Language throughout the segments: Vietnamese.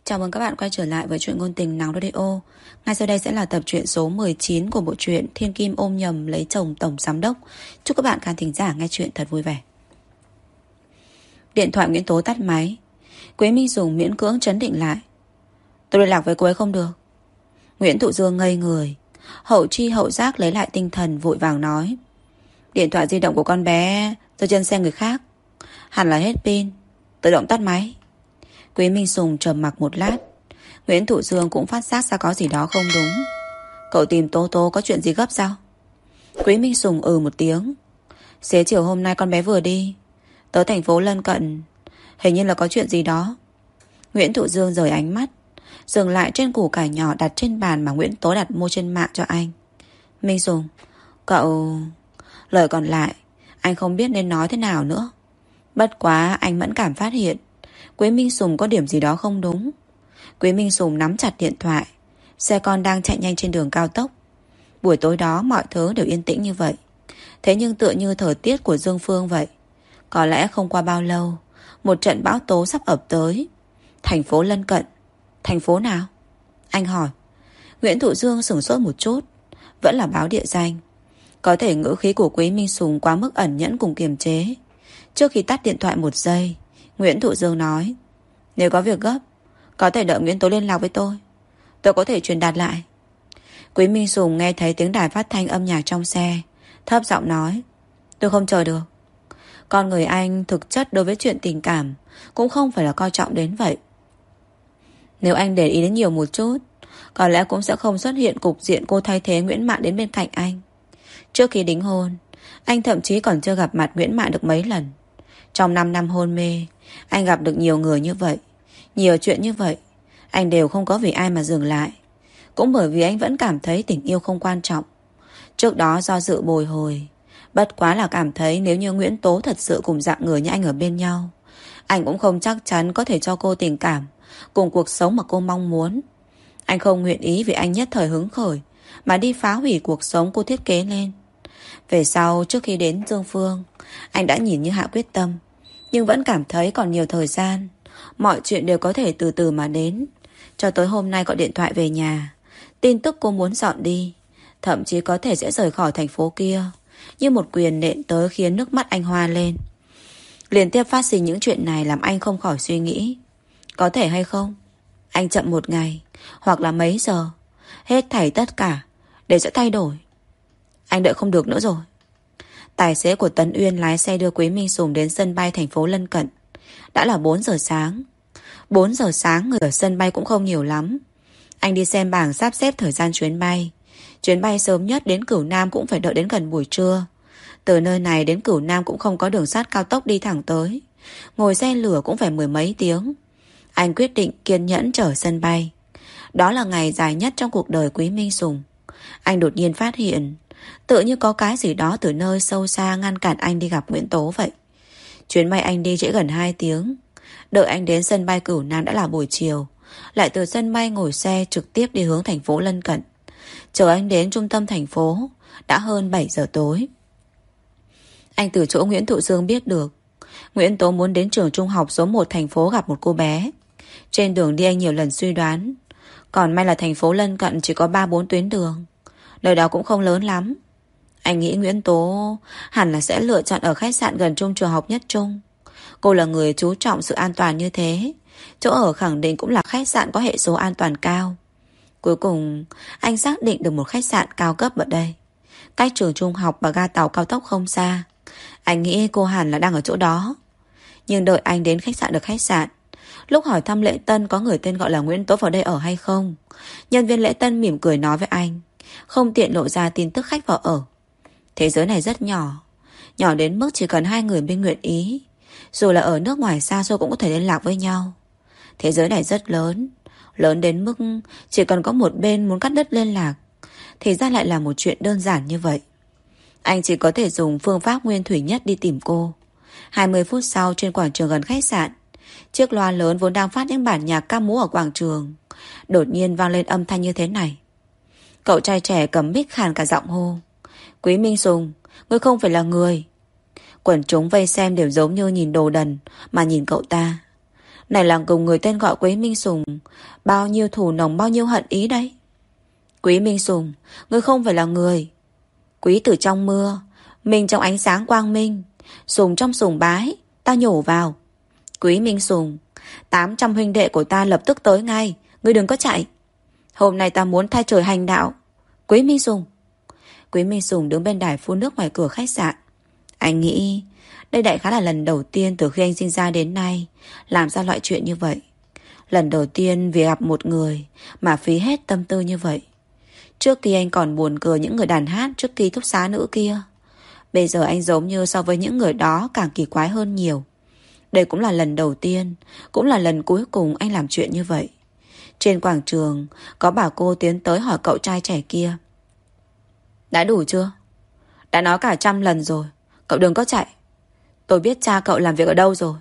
Chào mừng các bạn quay trở lại với truyện ngôn tình Nắng Radio. Ngay sau đây sẽ là tập truyện số 19 của bộ truyện Thiên Kim ôm nhầm lấy chồng tổng giám đốc. Chúc các bạn khán thính giả nghe truyện thật vui vẻ. Điện thoại Nguyễn Tố tắt máy. Quế Minh Dùng miễn cưỡng trấn định lại. Tôi liên lạc với cô ấy không được. Nguyễn Thụ Dương ngây người, hậu chi hậu giác lấy lại tinh thần vội vàng nói. Điện thoại di động của con bé rơi trên xe người khác, hẳn là hết pin, tự động tắt máy. Quý Minh Sùng trầm mặc một lát. Nguyễn Thụ Dương cũng phát giác ra có gì đó không đúng. Cậu tìm Tố Tố có chuyện gì gấp sao? Quý Minh Sùng một tiếng. Xế chiều hôm nay con bé vừa đi tới thành phố lân cận, hình như là có chuyện gì đó. Nguyễn Thụ Dương rời ánh mắt, dừng lại trên củ cải nhỏ đặt trên bàn mà Nguyễn Tố đặt mua trên mạng cho anh. Minh Sùng, cậu... Lời còn lại anh không biết nên nói thế nào nữa. Bất quá anh mẫn cảm phát hiện Quế Minh Sùng có điểm gì đó không đúng. Quế Minh Sùng nắm chặt điện thoại. Xe con đang chạy nhanh trên đường cao tốc. Buổi tối đó mọi thứ đều yên tĩnh như vậy. Thế nhưng tựa như thời tiết của Dương Phương vậy. Có lẽ không qua bao lâu một trận bão tố sắp ập tới. Thành phố lân cận. Thành phố nào? Anh hỏi. Nguyễn Thụ Dương sửng sốt một chút. Vẫn là báo địa danh. Có thể ngữ khí của Quế Minh Sùng quá mức ẩn nhẫn cùng kiềm chế. Trước khi tắt điện thoại một giây, Nguyễn Thụ Dương nói. Nếu có việc gấp, có thể đợi Nguyễn Tố liên lạc với tôi có thể truyền đạt lại. Quý Minh Sùng nghe thấy tiếng đài phát thanh âm nhạc trong xe, thấp giọng nói. Tôi không chờ được. Con người anh thực chất đối với chuyện tình cảm cũng không phải là coi trọng đến vậy. Nếu anh để ý đến nhiều một chút, có lẽ cũng sẽ không xuất hiện cục diện cô thay thế Nguyễn Mạn đến bên cạnh anh. Trước khi đính hôn, anh thậm chí còn chưa gặp mặt Nguyễn Mạn được mấy lần. Trong 5 năm hôn mê, anh gặp được nhiều người như vậy, nhiều chuyện như vậy. Anh đều không có vì ai mà dừng lại. Cũng bởi vì anh vẫn cảm thấy tình yêu không quan trọng. Trước đó do dự bồi hồi, bất quá là cảm thấy nếu như Nguyễn Tố thật sự cùng dạng người như anh ở bên nhau, anh cũng không chắc chắn có thể cho cô tình cảm cùng cuộc sống mà cô mong muốn. Anh không nguyện ý vì anh nhất thời hứng khởi mà đi phá hủy cuộc sống cô thiết kế lên. Về sau, trước khi đến Dương Phương, anh đã nhìn như hạ quyết tâm, nhưng vẫn cảm thấy còn nhiều thời gian. Mọi chuyện đều có thể từ từ mà đến. Cho tới hôm nay gọi điện thoại về nhà, tin tức cô muốn dọn đi, thậm chí có thể sẽ rời khỏi thành phố kia, như một quyền nện tới khiến nước mắt anh hoa lên. Liên tiếp phát sinh những chuyện này làm anh không khỏi suy nghĩ. Có thể hay không, anh chậm một ngày, hoặc là mấy giờ, hết thảy tất cả đều sẽ thay đổi. Anh đợi không được nữa rồi. Tài xế của Tấn Uyên lái xe đưa Quý Minh Sùng đến sân bay thành phố lân cận. Đã là 4 giờ sáng. 4 giờ sáng người ở sân bay cũng không nhiều lắm. Anh đi xem bảng sắp xếp thời gian chuyến bay. Chuyến bay sớm nhất đến Cửu Nam cũng phải đợi đến gần buổi trưa. Từ nơi này đến Cửu Nam cũng không có đường sắt cao tốc đi thẳng tới. Ngồi xe lửa cũng phải mười mấy tiếng. Anh quyết định kiên nhẫn chờ sân bay. Đó là ngày dài nhất trong cuộc đời Quý Minh Sùng. Anh đột nhiên phát hiện tự như có cái gì đó từ nơi sâu xa ngăn cản anh đi gặp Nguyễn Tố vậy. Chuyến bay anh đi trễ gần 2 tiếng. Đợi anh đến sân bay Cửu Nam đã là buổi chiều. Lại từ sân bay ngồi xe trực tiếp đi hướng thành phố lân cận. Chờ anh đến trung tâm thành phố đã hơn 7 giờ tối. Anh từ chỗ Nguyễn Thụ Dương biết được Nguyễn Tố muốn đến trường trung học số 1 thành phố gặp một cô bé. Trên đường đi anh nhiều lần suy đoán, còn may là thành phố lân cận chỉ có 3-4 tuyến đường, nơi đó cũng không lớn lắm. Anh nghĩ Nguyễn Tố hẳn là sẽ lựa chọn ở khách sạn gần trung trường học Nhất Trung. Cô là người chú trọng sự an toàn như thế, chỗ ở khẳng định cũng là khách sạn có hệ số an toàn cao. Cuối cùng anh xác định được một khách sạn cao cấp ở đây, cách trường trung học và ga tàu cao tốc không xa. Anh nghĩ cô hẳn là đang ở chỗ đó. Nhưng đợi anh đến khách sạn được khách sạn, lúc hỏi thăm lễ tân có người tên gọi là Nguyễn Tố vào đây ở hay không, nhân viên lễ tân mỉm cười nói với anh không tiện lộ ra tin tức khách vào ở. Thế giới này rất nhỏ, nhỏ đến mức chỉ cần hai người bên nguyện ý, dù là ở nước ngoài xa xôi cũng có thể liên lạc với nhau. Thế giới này rất lớn, lớn đến mức chỉ cần có một bên muốn cắt đứt liên lạc thì ra lại là một chuyện đơn giản như vậy. Anh chỉ có thể dùng phương pháp nguyên thủy nhất đi tìm cô. 20 phút sau, trên quảng trường gần khách sạn, chiếc loa lớn vốn đang phát những bản nhạc ca múa ở quảng trường đột nhiên vang lên âm thanh như thế này. Cậu trai trẻ cầm mic khàn cả giọng hô. Quý Minh Sùng, ngươi không phải là người. Quần chúng vây xem đều giống như nhìn đồ đần mà nhìn cậu ta. Này là cùng người tên gọi Quý Minh Sùng, bao nhiêu thù nồng bao nhiêu hận ý đấy. Quý Minh Sùng, ngươi không phải là người. Quý từ trong mưa, Minh trong ánh sáng quang minh, Sùng trong sùng bái, ta nhổ vào. Quý Minh Sùng, 800 huynh đệ của ta lập tức tới ngay, ngươi đừng có chạy. Hôm nay ta muốn thay trời hành đạo. Quý Minh Sùng. Quý Minh Sùng đứng bên đài phun nước ngoài cửa khách sạn. Anh nghĩ đây đại khái là lần đầu tiên từ khi anh sinh ra đến nay làm ra loại chuyện như vậy. Lần đầu tiên vì gặp một người mà phí hết tâm tư như vậy. Trước kia anh còn buồn cười những người đàn hát trước ký túc xá nữ kia. Bây giờ anh giống như so với những người đó càng kỳ quái hơn nhiều. Đây cũng là lần đầu tiên, cũng là lần cuối cùng anh làm chuyện như vậy. Trên quảng trường có bà cô tiến tới hỏi cậu trai trẻ kia. Đã đủ chưa? Đã nói cả 100 lần rồi, cậu đừng có chạy. Tôi biết cha cậu làm việc ở đâu rồi.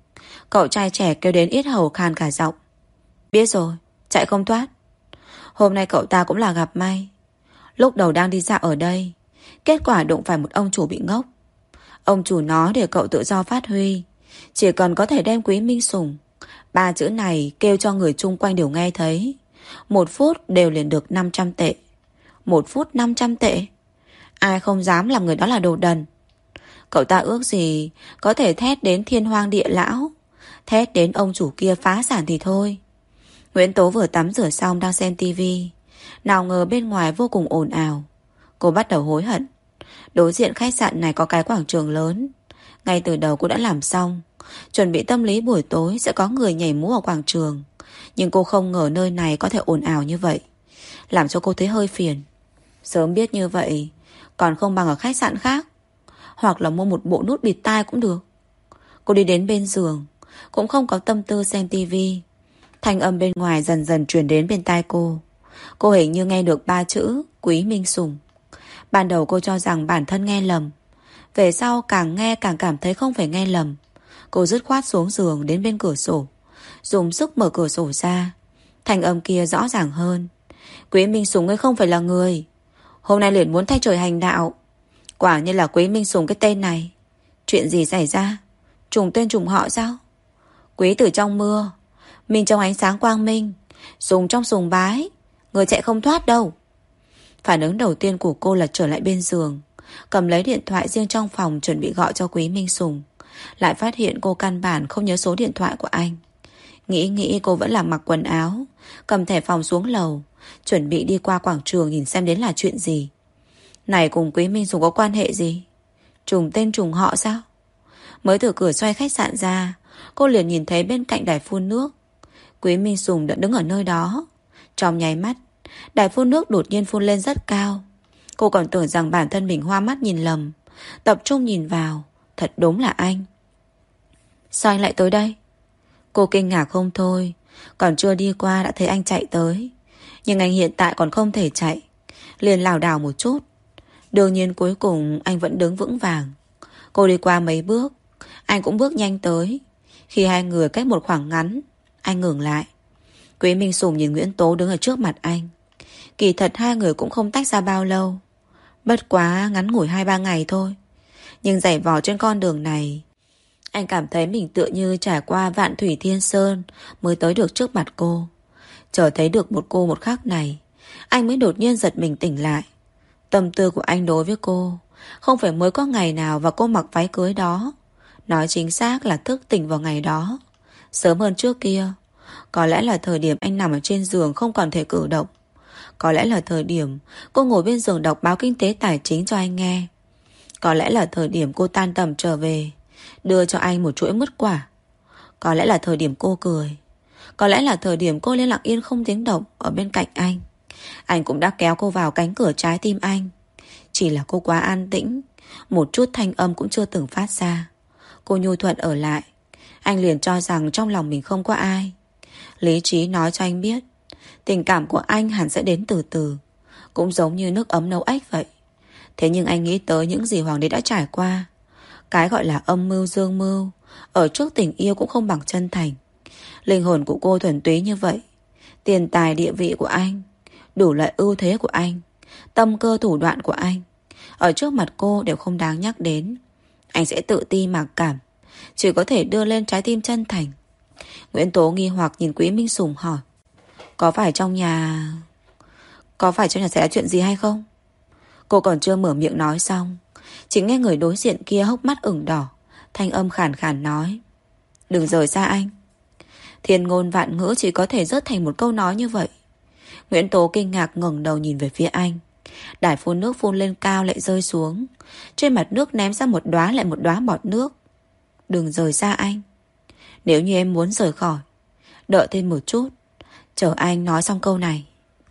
Cậu trai trẻ kêu đến yết hầu khàn cả giọng. Biết rồi, chạy không thoát. Hôm nay cậu ta cũng là gặp may. Lúc đầu đang đi dạo ở đây, kết quả đụng phải một ông chủ bị ngốc. Ông chủ nói để cậu tự do phát huy, chỉ cần có thể đem Quý Minh Sùng. 3 chữ này kêu cho người chung quanh đều nghe thấy. 1 phút đều liền được 500 tệ. 1 phút 500 tệ. Ai không dám làm người đó là đồ đần. Cậu ta ước gì có thể thét đến thiên hoang địa lão, thét đến ông chủ kia phá sản thì thôi. Nguyễn Tố vừa tắm rửa xong đang xem tivi, nào ngờ bên ngoài vô cùng ồn ào. Cô bắt đầu hối hận. Đối diện khách sạn này có cái quảng trường lớn. Ngay từ đầu cô đã làm xong, chuẩn bị tâm lý buổi tối sẽ có người nhảy múa ở quảng trường. Nhưng cô không ngờ nơi này có thể ồn ào như vậy, làm cho cô thấy hơi phiền. Sớm biết như vậy, còn không bằng ở khách sạn khác, hoặc là mua một bộ nút bịt tai cũng được. Cô đi đến bên giường, cũng không có tâm tư xem tivi. Thanh âm bên ngoài dần dần truyền đến bên tai cô. Cô hình như nghe được 3 chữ Quý Minh Sùng. Ban đầu cô cho rằng bản thân nghe lầm, về sau càng nghe càng cảm thấy không phải nghe lầm. Cô dứt khoát xuống giường đến bên cửa sổ, dùng sức mở cửa sổ ra. Thanh âm kia rõ ràng hơn. Quý Minh Sùng ấy không phải là người. Hôm nay liền muốn thay trời hành đạo. Quả như là Quý Minh Sùng cái tên này. Chuyện gì xảy ra? Trùng tên trùng họ sao? Quý từ trong mưa, Minh trong ánh sáng quang minh, Sùng trong sùng bái, người chạy không thoát đâu. Phản ứng đầu tiên của cô là trở lại bên giường, cầm lấy điện thoại riêng trong phòng chuẩn bị gọi cho Quý Minh Sùng. Lại phát hiện cô căn bản không nhớ số điện thoại của anh. Nghĩ cô vẫn là mặc quần áo, cầm thẻ phòng xuống lầu, chuẩn bị đi qua quảng trường nhìn xem đến là chuyện gì. Này cùng Quý Minh Sùng có quan hệ gì? Trùng tên trùng họ sao? Mới từ cửa xoay khách sạn ra, cô liền nhìn thấy bên cạnh đài phun nước Quý Minh Sùng đã đứng ở nơi đó. Trong nháy mắt, đài phun nước đột nhiên phun lên rất cao. Cô còn tưởng rằng bản thân mình hoa mắt nhìn lầm, tập trung nhìn vào, thật đúng là anh. Sao anh lại tới đây? Cô kinh ngạc không thôi. Còn chưa đi qua đã thấy anh chạy tới. Nhưng anh hiện tại còn không thể chạy, liền lảo đảo một chút. Đương nhiên cuối cùng anh vẫn đứng vững vàng. Cô đi qua mấy bước, anh cũng bước nhanh tới. Khi hai người cách một khoảng ngắn, anh ngừng lại. Quý Minh Sùng nhìn Nguyễn Tố đứng ở trước mặt anh. Kỳ thật hai người cũng không tách ra bao lâu, bất quá ngắn ngủi 2-3 ngày thôi. Nhưng giày vò trên con đường này, anh cảm thấy mình tựa như trải qua vạn thủy thiên sơn mới tới được trước mặt cô. Chờ thấy được một cô một khắc này, anh mới đột nhiên giật mình tỉnh lại. Tâm tư của anh đối với cô không phải mới có ngày nào và cô mặc váy cưới đó. Nói chính xác là thức tỉnh vào ngày đó, sớm hơn trước kia. Có lẽ là thời điểm anh nằm ở trên giường không còn thể cử động. Có lẽ là thời điểm cô ngồi bên giường đọc báo kinh tế tài chính cho anh nghe. Có lẽ là thời điểm cô tan tầm trở về, đưa cho anh một chuỗi mứt quả. Có lẽ là thời điểm cô cười. Có lẽ là thời điểm cô lên lặng yên không tiếng động ở bên cạnh anh. Anh cũng đã kéo cô vào cánh cửa trái tim anh. Chỉ là cô quá an tĩnh, một chút thanh âm cũng chưa từng phát ra. Cô nhu thuận ở lại. Anh liền cho rằng trong lòng mình không có ai. Lý trí nói cho anh biết tình cảm của anh hẳn sẽ đến từ từ, cũng giống như nước ấm nấu ếch vậy. Thế nhưng anh nghĩ tới những gì Hoàng đế đã trải qua. Cái gọi là âm mưu dương mưu ở trước tình yêu cũng không bằng chân thành. Linh hồn của cô thuần túy như vậy. Tiền tài địa vị của anh, đủ loại ưu thế của anh, tâm cơ thủ đoạn của anh, ở trước mặt cô đều không đáng nhắc đến. Anh sẽ tự ti mặc cảm, chỉ có thể đưa lên trái tim chân thành. Nguyễn Tố nghi hoặc nhìn Quý Minh Sùng hỏi: Có phải trong nhà xảy ra chuyện gì hay không? Cô còn chưa mở miệng nói xong, chỉ nghe người đối diện kia hốc mắt ửng đỏ, thanh âm khàn khàn nói: Đừng rời xa anh. Thiên ngôn vạn ngữ chỉ có thể rớt thành một câu nói như vậy. Nguyễn Tố kinh ngạc ngẩng đầu nhìn về phía anh. Đài phun nước phun lên cao lại rơi xuống. Trên mặt nước ném ra một đóa lại một đóa bọt nước. Đừng rời xa anh. Nếu như em muốn rời khỏi, đợi thêm một chút, chờ anh nói xong câu này.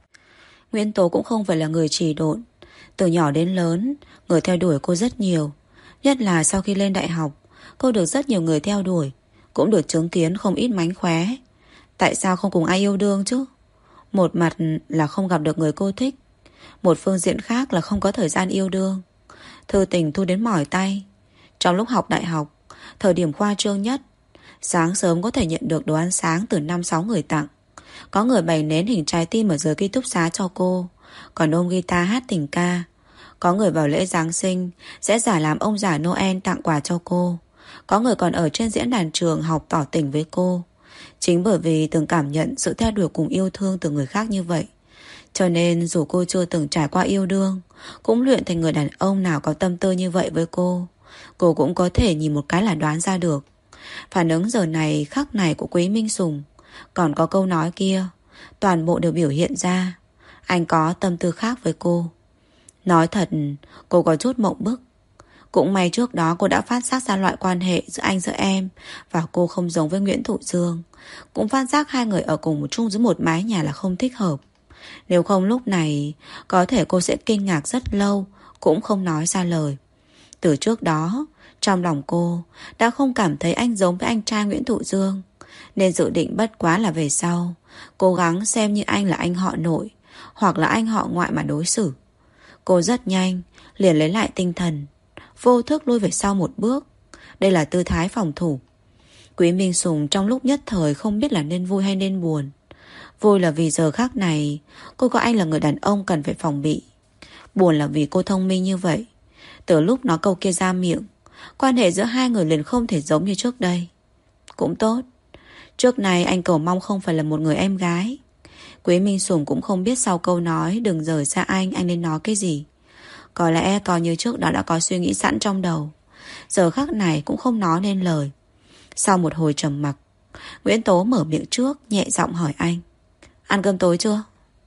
Nguyễn Tố cũng không phải là người trì độn. Từ nhỏ đến lớn, người theo đuổi cô rất nhiều. Nhất là sau khi lên đại học, cô được rất nhiều người theo đuổi, cũng được chứng kiến không ít mánh khóe. Tại sao không cùng ai yêu đương chứ? Một mặt là không gặp được người cô thích, một phương diện khác là không có thời gian yêu đương. Thư tình thu đến mỏi tay. Trong lúc học đại học, thời điểm khoa trương nhất, sáng sớm có thể nhận được đồ ăn sáng từ 5-6 người tặng. Có người bày nến hình trái tim ở dưới ký túc xá cho cô, còn ôm guitar hát tình ca. Có người vào lễ Giáng sinh sẽ giả làm ông già Noel tặng quà cho cô. Có người còn ở trên diễn đàn trường học tỏ tình với cô. Chính bởi vì từng cảm nhận sự theo đuổi cùng yêu thương từ người khác như vậy, cho nên dù cô chưa từng trải qua yêu đương, cũng luyện thành người đàn ông nào có tâm tư như vậy với cô. Cô cũng có thể nhìn một cái là đoán ra được. Phản ứng giờ này khắc này của Quý Minh Sùng, còn có câu nói kia, toàn bộ đều biểu hiện ra anh có tâm tư khác với cô. Nói thật, cô có chút mộng bức. Cũng may trước đó cô đã phát giác ra loại quan hệ giữa anh giữa em và cô không giống với Nguyễn Thụ Dương. Cũng phát giác hai người ở cùng chung dưới một mái nhà là không thích hợp. Nếu không lúc này, có thể cô sẽ kinh ngạc rất lâu, cũng không nói ra lời. Từ trước đó, trong lòng cô đã không cảm thấy anh giống với anh trai Nguyễn Thụ Dương, nên dự định bất quá là về sau cố gắng xem như anh là anh họ nội hoặc là anh họ ngoại mà đối xử. Cô rất nhanh liền lấy lại tinh thần, vô thức lui về sau một bước. Đây là tư thái phòng thủ. Quý Minh Sùng trong lúc nhất thời không biết là nên vui hay nên buồn. Vui là vì giờ khắc này cô có anh là người đàn ông cần phải phòng bị. Buồn là vì cô thông minh như vậy. Từ lúc nói câu kia ra miệng, quan hệ giữa hai người liền không thể giống như trước đây. Cũng tốt. Trước này anh cầu mong không phải là một người em gái. Quý Minh Sùng cũng không biết sau câu nói đừng rời xa anh nên nói cái gì. Có lẽ coi như trước đó đã có suy nghĩ sẵn trong đầu, giờ khắc này cũng không nói nên lời. Sau một hồi trầm mặc, Nguyễn Tố mở miệng trước, nhẹ giọng hỏi anh: Ăn cơm tối chưa?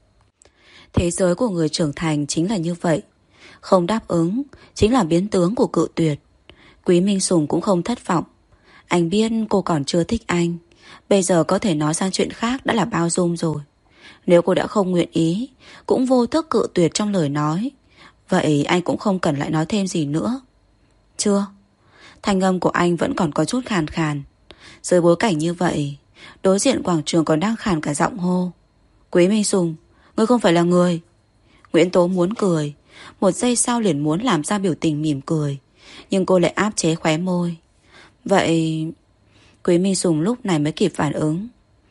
Thế giới của người trưởng thành chính là như vậy. Không đáp ứng chính là biến tướng của cự tuyệt. Quý Minh Sùng cũng không thất vọng. Anh biết cô còn chưa thích anh, bây giờ có thể nói sang chuyện khác đã là bao dung rồi. Nếu cô đã không nguyện ý, cũng vô thức cự tuyệt trong lời nói, vậy anh cũng không cần lại nói thêm gì nữa. Chưa. Thanh âm của anh vẫn còn có chút khàn khàn. Dưới bối cảnh như vậy, đối diện quảng trường còn đang khàn cả giọng hô: Quý Minh Sùng, ngươi không phải là người. Nguyễn Tố muốn cười, một giây sau liền muốn làm ra biểu tình mỉm cười, nhưng cô lại áp chế khóe môi. Vậy... Quý Minh Sùng lúc này mới kịp phản ứng.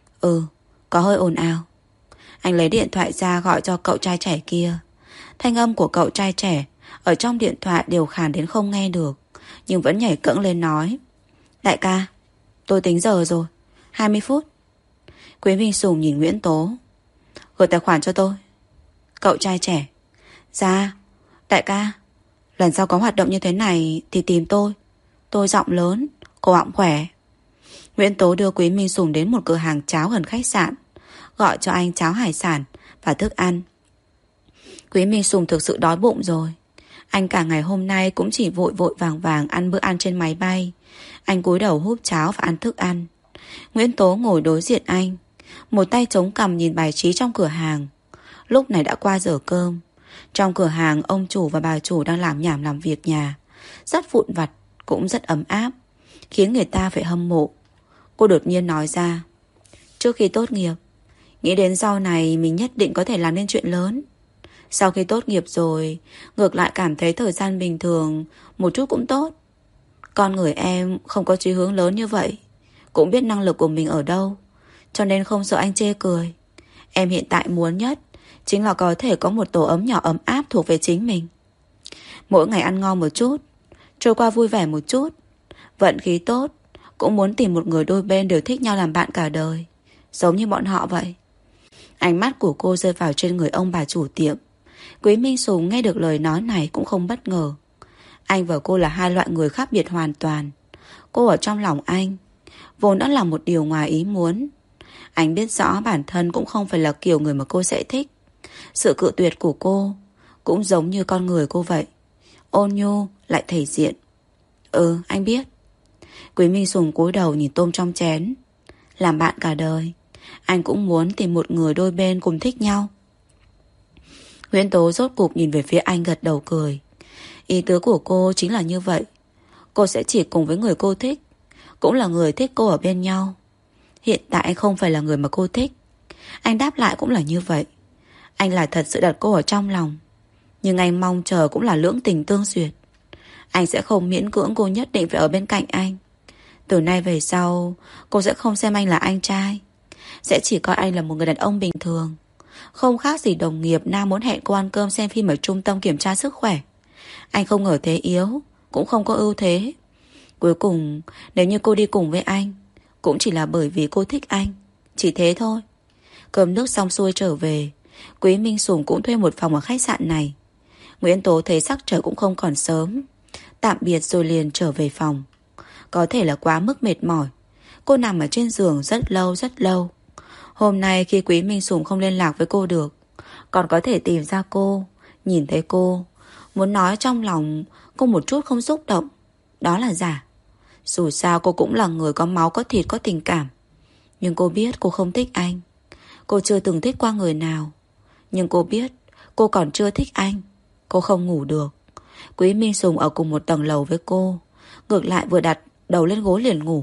Có hơi ồn ào. Anh lấy điện thoại ra gọi cho cậu trai trẻ kia. Thanh âm của cậu trai trẻ ở trong điện thoại đều khàn đến không nghe được, nhưng vẫn nhảy cẫng lên nói: Đại ca, tôi tính giờ rồi, 20 phút. Quý Minh Sùng nhìn Nguyễn Tố: Gửi tài khoản cho tôi. Cậu trai trẻ: Dạ, đại ca, lần sau có hoạt động như thế này thì tìm tôi. Tôi giọng lớn, cổ họng khỏe. Nguyễn Tố đưa Quý Minh Sùng đến một cửa hàng cháo gần khách sạn, gọi cho anh cháo hải sản và thức ăn. Quý Minh Sùng thực sự đói bụng rồi. Anh cả ngày hôm nay cũng chỉ vội vội vàng vàng ăn bữa ăn trên máy bay. Anh cúi đầu húp cháo và ăn thức ăn. Nguyễn Tố ngồi đối diện anh, một tay chống cằm nhìn bài trí trong cửa hàng. Lúc này đã qua giờ cơm. Trong cửa hàng ông chủ và bà chủ đang làm nhảm làm việc nhà, rất vụn vặt, cũng rất ấm áp, khiến người ta phải hâm mộ. Cô đột nhiên nói ra: Trước khi tốt nghiệp, nghĩ đến sau này mình nhất định có thể làm nên chuyện lớn. Sau khi tốt nghiệp rồi, ngược lại cảm thấy thời gian bình thường một chút cũng tốt. Con người em không có chí hướng lớn như vậy, cũng biết năng lực của mình ở đâu, cho nên không sợ anh chê cười. Em hiện tại muốn nhất chính là có thể có một tổ ấm nhỏ ấm áp thuộc về chính mình. Mỗi ngày ăn ngon một chút, trôi qua vui vẻ một chút, vận khí tốt, cũng muốn tìm một người đôi bên đều thích nhau làm bạn cả đời, giống như bọn họ vậy. Ánh mắt của cô rơi vào trên người ông bà chủ tiệm. Quý Minh Sùng nghe được lời nói này cũng không bất ngờ. Anh và cô là hai loại người khác biệt hoàn toàn. Cô ở trong lòng anh vốn đã là một điều ngoài ý muốn. Anh biết rõ bản thân cũng không phải là kiểu người mà cô sẽ thích. Sự cự tuyệt của cô cũng giống như con người cô vậy, ôn nhu lại thể diện. Ừ, anh biết. Quý Minh Sùng cúi đầu nhìn tôm trong chén. Làm bạn cả đời, anh cũng muốn tìm một người đôi bên cùng thích nhau. Nguyễn Tố rốt cục nhìn về phía anh, gật đầu cười. Ý tứ của cô chính là như vậy. Cô sẽ chỉ cùng với người cô thích, cũng là người thích cô ở bên nhau. Hiện tại anh không phải là người mà cô thích. Anh đáp lại cũng là như vậy. Anh là thật sự đặt cô ở trong lòng, nhưng anh mong chờ cũng là lưỡng tình tương duyệt. Anh sẽ không miễn cưỡng cô nhất định phải ở bên cạnh anh. Từ nay về sau, cô sẽ không xem anh là anh trai, sẽ chỉ coi anh là một người đàn ông bình thường. Không khác gì đồng nghiệp nam muốn hẹn cô ăn cơm xem phim ở trung tâm kiểm tra sức khỏe. Anh không ở thế yếu, cũng không có ưu thế. Cuối cùng, nếu như cô đi cùng với anh, cũng chỉ là bởi vì cô thích anh, chỉ thế thôi. Cơm nước xong xuôi trở về, Quý Minh Sùng cũng thuê một phòng ở khách sạn này. Nguyễn Tố thấy sắc trời cũng không còn sớm, tạm biệt rồi liền trở về phòng. Có thể là quá mức mệt mỏi, cô nằm ở trên giường rất lâu rất lâu. Hôm nay khi Quý Minh Sùng không liên lạc với cô được, còn có thể tìm ra cô, nhìn thấy cô, muốn nói trong lòng cô một chút không xúc động, đó là giả. Dù sao cô cũng là người có máu có thịt có tình cảm. Nhưng cô biết cô không thích anh. Cô chưa từng thích qua người nào. Nhưng cô biết cô còn chưa thích anh. Cô không ngủ được. Quý Minh Sùng ở cùng một tầng lầu với cô, ngược lại vừa đặt đầu lên gối liền ngủ.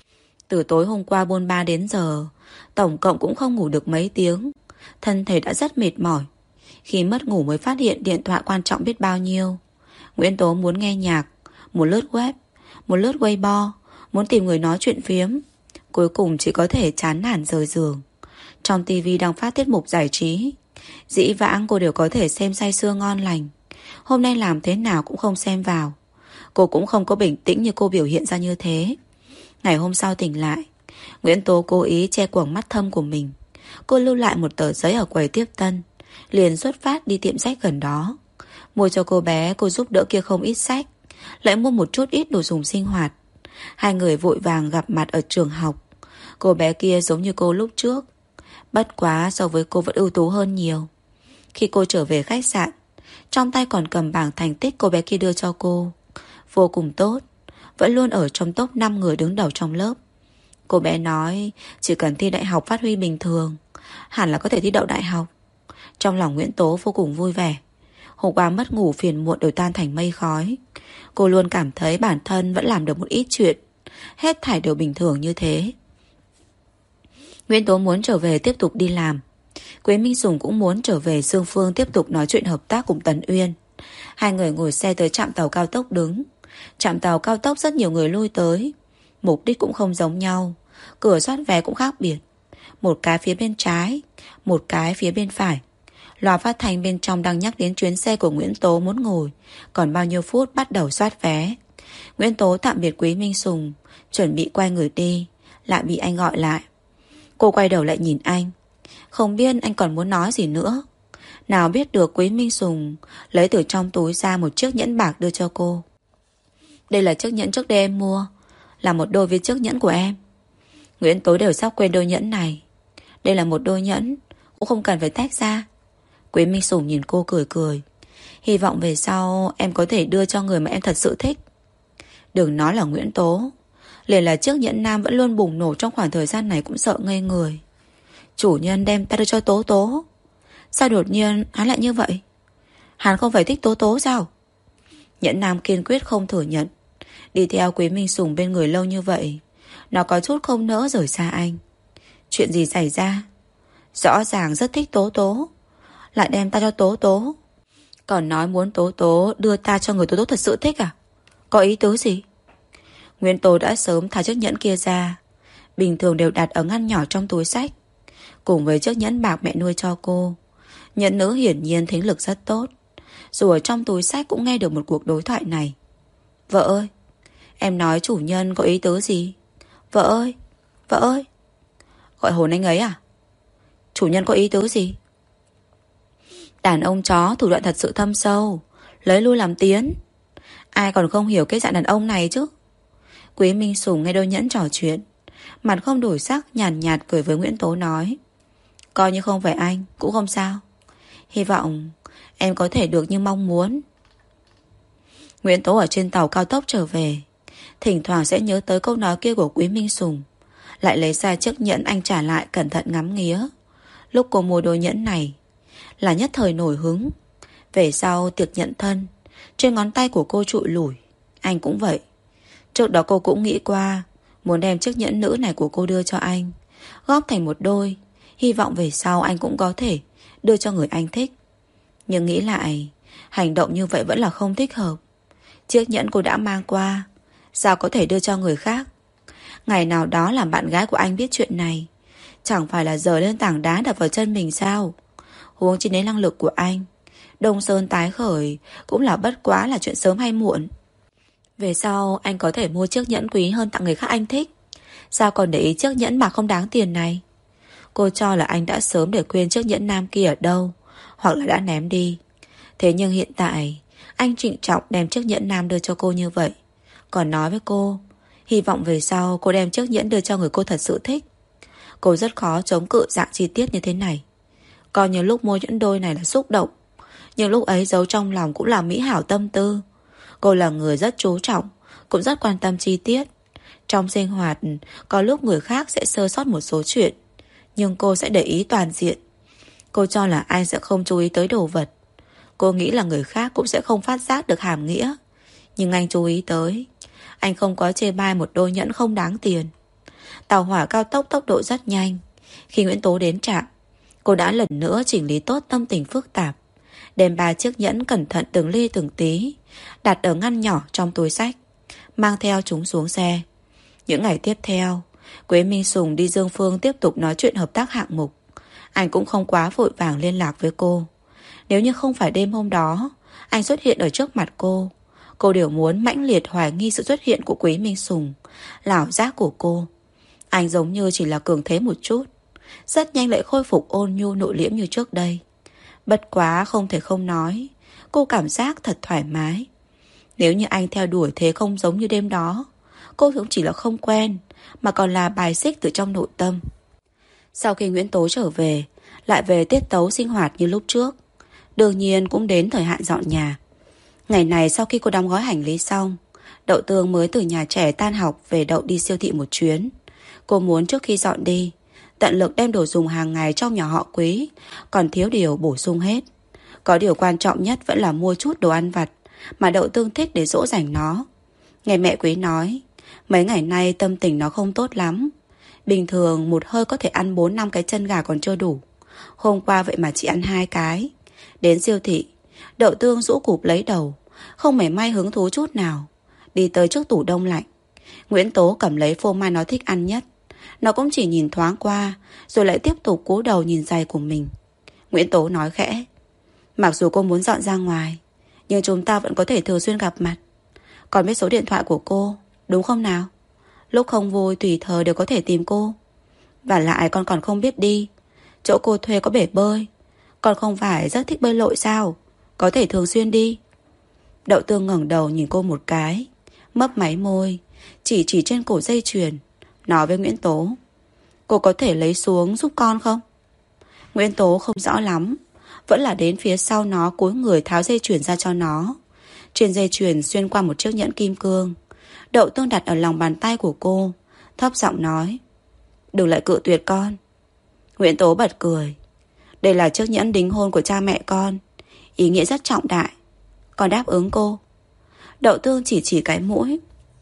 Từ tối hôm qua bôn ba đến giờ, tổng cộng cũng không ngủ được mấy tiếng. Thân thể đã rất mệt mỏi. Khi mất ngủ mới phát hiện điện thoại quan trọng biết bao nhiêu. Nguyễn Tố muốn nghe nhạc, muốn lướt web, muốn lướt Weibo, muốn tìm người nói chuyện phiếm. Cuối cùng chỉ có thể chán nản rời giường. Trong tivi đang phát tiết mục giải trí, dĩ vãng cô đều có thể xem say sưa ngon lành. Hôm nay làm thế nào cũng không xem vào. Cô cũng không có bình tĩnh như cô biểu hiện ra như thế. Ngày hôm sau tỉnh lại, Nguyễn Tố cố ý che quầng mắt thâm của mình. Cô lưu lại một tờ giấy ở quầy tiếp tân, liền xuất phát đi tiệm sách gần đó. Mua cho cô bé cô giúp đỡ kia không ít sách, lại mua một chút ít đồ dùng sinh hoạt. Hai người vội vàng gặp mặt ở trường học. Cô bé kia giống như cô lúc trước, bất quá so với cô vẫn ưu tú hơn nhiều. Khi cô trở về khách sạn, trong tay còn cầm bảng thành tích cô bé kia đưa cho cô. Vô cùng tốt, vẫn luôn ở trong top 5 người đứng đầu trong lớp. Cô bé nói chỉ cần thi đại học phát huy bình thường, hẳn là có thể thi đậu đại học. Trong lòng Nguyễn Tố vô cùng vui vẻ. Hôm qua mất ngủ phiền muộn đều tan thành mây khói. Cô luôn cảm thấy bản thân vẫn làm được một ít chuyện, hết thảy đều bình thường như thế. Nguyễn Tố muốn trở về tiếp tục đi làm. Quế Minh Sùng cũng muốn trở về Sương Phương tiếp tục nói chuyện hợp tác cùng Tần Uyên. Hai người ngồi xe tới trạm tàu cao tốc đứng. Trạm tàu cao tốc rất nhiều người lui tới. Mục đích cũng không giống nhau, cửa soát vé cũng khác biệt. Một cái phía bên trái, một cái phía bên phải. Loa phát thanh bên trong đang nhắc đến chuyến xe của Nguyễn Tố muốn ngồi, còn bao nhiêu phút bắt đầu soát vé. Nguyễn Tố tạm biệt Quý Minh Sùng, chuẩn bị quay người đi, lại bị anh gọi lại. Cô quay đầu lại nhìn anh, không biết anh còn muốn nói gì nữa. Nào biết được Quý Minh Sùng lấy từ trong túi ra một chiếc nhẫn bạc đưa cho cô. Đây là chiếc nhẫn trước đây em mua, là một đôi với chiếc nhẫn của em. Nguyễn Tố đều sắp quên đôi nhẫn này. Đây là một đôi nhẫn, cũng không cần phải tách ra. Quý Minh Sùng nhìn cô cười cười. Hy vọng về sau em có thể đưa cho người mà em thật sự thích. Đừng nói là Nguyễn Tố, liền là chiếc nhẫn nam vẫn luôn bùng nổ trong khoảng thời gian này cũng sợ ngây người. Chủ nhân đem ta đưa cho Tố Tố. Sao đột nhiên hắn lại như vậy? Hắn không phải thích Tố Tố sao? Nhẫn nam kiên quyết không thừa nhận. Đi theo Quý Minh Sùng bên người lâu như vậy, nó có chút không nỡ rời xa anh. Chuyện gì xảy ra? Rõ ràng rất thích Tố Tố, lại đem ta cho Tố Tố, còn nói muốn Tố Tố đưa ta cho người Tố Tố thật sự thích à? Có ý tứ gì? Nguyễn Tố đã sớm thả chiếc nhẫn kia ra, bình thường đều đặt ở ngăn nhỏ trong túi xách, cùng với chiếc nhẫn bạc mẹ nuôi cho cô. Nhẫn nữ hiển nhiên thính lực rất tốt, dù ở trong túi xách cũng nghe được một cuộc đối thoại này. Vợ ơi, em nói chủ nhân có ý tứ gì? Vợ ơi, vợ ơi. Gọi hồn anh ấy à? Chủ nhân có ý tứ gì? Đàn ông chó thủ đoạn thật sự thâm sâu, lấy lui làm tiến. Ai còn không hiểu cái dạng đàn ông này chứ. Quý Minh Sùng nghe đôi nhẫn trò chuyện, mặt không đổi sắc, nhàn nhạt cười với Nguyễn Tố nói: coi như không phải anh cũng không sao. Hy vọng em có thể được như mong muốn. Nguyễn Tố ở trên tàu cao tốc trở về, thỉnh thoảng sẽ nhớ tới câu nói kia của Quý Minh Sùng, lại lấy ra chiếc nhẫn anh trả lại, cẩn thận ngắm nghía. Lúc cô mua đôi nhẫn này là nhất thời nổi hứng. Về sau tiệc nhận thân, trên ngón tay của cô trụi lủi. Anh cũng vậy. Trước đó cô cũng nghĩ qua muốn đem chiếc nhẫn nữ này của cô đưa cho anh, góp thành một đôi, hy vọng về sau anh cũng có thể đưa cho người anh thích. Nhưng nghĩ lại, hành động như vậy vẫn là không thích hợp. Chiếc nhẫn cô đã mang qua, sao có thể đưa cho người khác? Ngày nào đó làm bạn gái của anh biết chuyện này, chẳng phải là giở lên tảng đá đập vào chân mình sao? Huống chi đến năng lực của anh, Đông Sơn tái khởi cũng là bất quá là chuyện sớm hay muộn. Về sau anh có thể mua chiếc nhẫn quý hơn tặng người khác anh thích, sao còn để ý chiếc nhẫn mà không đáng tiền này? Cô cho là anh đã sớm để quên chiếc nhẫn nam kia ở đâu, hoặc là đã ném đi. Thế nhưng hiện tại anh trịnh trọng đem chiếc nhẫn nam đưa cho cô như vậy, còn nói với cô hy vọng về sau cô đem chiếc nhẫn đưa cho người cô thật sự thích. Cô rất khó chống cự dạng chi tiết như thế này. Coi như lúc mua nhẫn đôi này là xúc động, nhưng lúc ấy giấu trong lòng cũng là mỹ hảo tâm tư. Cô là người rất chú trọng, cũng rất quan tâm chi tiết. Trong sinh hoạt, có lúc người khác sẽ sơ sót một số chuyện, nhưng cô sẽ để ý toàn diện. Cô cho là anh sẽ không chú ý tới đồ vật. Cô nghĩ là người khác cũng sẽ không phát giác được hàm nghĩa, nhưng anh chú ý tới. Anh không có chê bai một đôi nhẫn không đáng tiền. Tàu hỏa cao tốc tốc độ rất nhanh. Khi Nguyễn Tố đến trạm, cô đã lần nữa chỉnh lý tốt tâm tình phức tạp, đem 3 chiếc nhẫn cẩn thận từng ly từng tí đặt ở ngăn nhỏ trong túi xách, mang theo chúng xuống xe. Những ngày tiếp theo, Quế Minh Sùng đi Dương Phương tiếp tục nói chuyện hợp tác hạng mục. Anh cũng không quá vội vàng liên lạc với cô. Nếu như không phải đêm hôm đó anh xuất hiện ở trước mặt cô đều muốn mãnh liệt hoài nghi sự xuất hiện của Quế Minh Sùng là ảo giác của cô. Anh giống như chỉ là cường thế một chút, rất nhanh lại khôi phục ôn nhu nội liễm như trước đây. Bất quá không thể không nói, cô cảm giác thật thoải mái. Nếu như anh theo đuổi thế không giống như đêm đó, cô cũng chỉ là không quen, mà còn là bài xích từ trong nội tâm. Sau khi Nguyễn Tố trở về, lại về tiết tấu sinh hoạt như lúc trước. Đương nhiên cũng đến thời hạn dọn nhà. Ngày này sau khi cô đóng gói hành lý xong, Đậu Tương mới từ nhà trẻ tan học về đậu đi siêu thị một chuyến. Cô muốn trước khi dọn đi, tận lực đem đồ dùng hàng ngày trong nhà họ Quý còn thiếu điều bổ sung hết. Có điều quan trọng nhất vẫn là mua chút đồ ăn vặt mà Đậu Tương thích để dỗ dành nó. Nghe mẹ Quý nói, mấy ngày nay tâm tình nó không tốt lắm. Bình thường một hơi có thể ăn 4-5 cái chân gà còn chưa đủ. Hôm qua vậy mà chỉ ăn 2 cái. Đến siêu thị, Đậu Tương rũ cụp lấy đầu, không mảy may hứng thú chút nào. Đi tới trước tủ đông lạnh, Nguyễn Tố cầm lấy phô mai nó thích ăn nhất. Nó cũng chỉ nhìn thoáng qua, rồi lại tiếp tục cúi đầu nhìn giày của mình. Nguyễn Tố nói khẽ, mặc dù cô muốn dọn ra ngoài, nhưng chúng ta vẫn có thể thường xuyên gặp mặt. Còn biết số điện thoại của cô, đúng không nào? Lúc không vui tùy thời đều có thể tìm cô. Và lại con còn không biết đi, chỗ cô thuê có bể bơi. Con không phải rất thích bơi lội sao? Có thể thường xuyên đi. Đậu Tương ngẩng đầu nhìn cô một cái, mấp máy môi, chỉ trên cổ dây chuyền, nói với Nguyễn Tố, cô có thể lấy xuống giúp con không? Nguyễn Tố không rõ lắm, vẫn là đến phía sau nó cúi người tháo dây chuyền ra cho nó. Trên dây chuyền xuyên qua một chiếc nhẫn kim cương. Đậu Tương đặt ở lòng bàn tay của cô, thấp giọng nói, đừng lại cự tuyệt con. Nguyễn Tố bật cười, đây là chiếc nhẫn đính hôn của cha mẹ con, ý nghĩa rất trọng đại. Con đáp ứng cô. Đậu Tương chỉ cái mũi,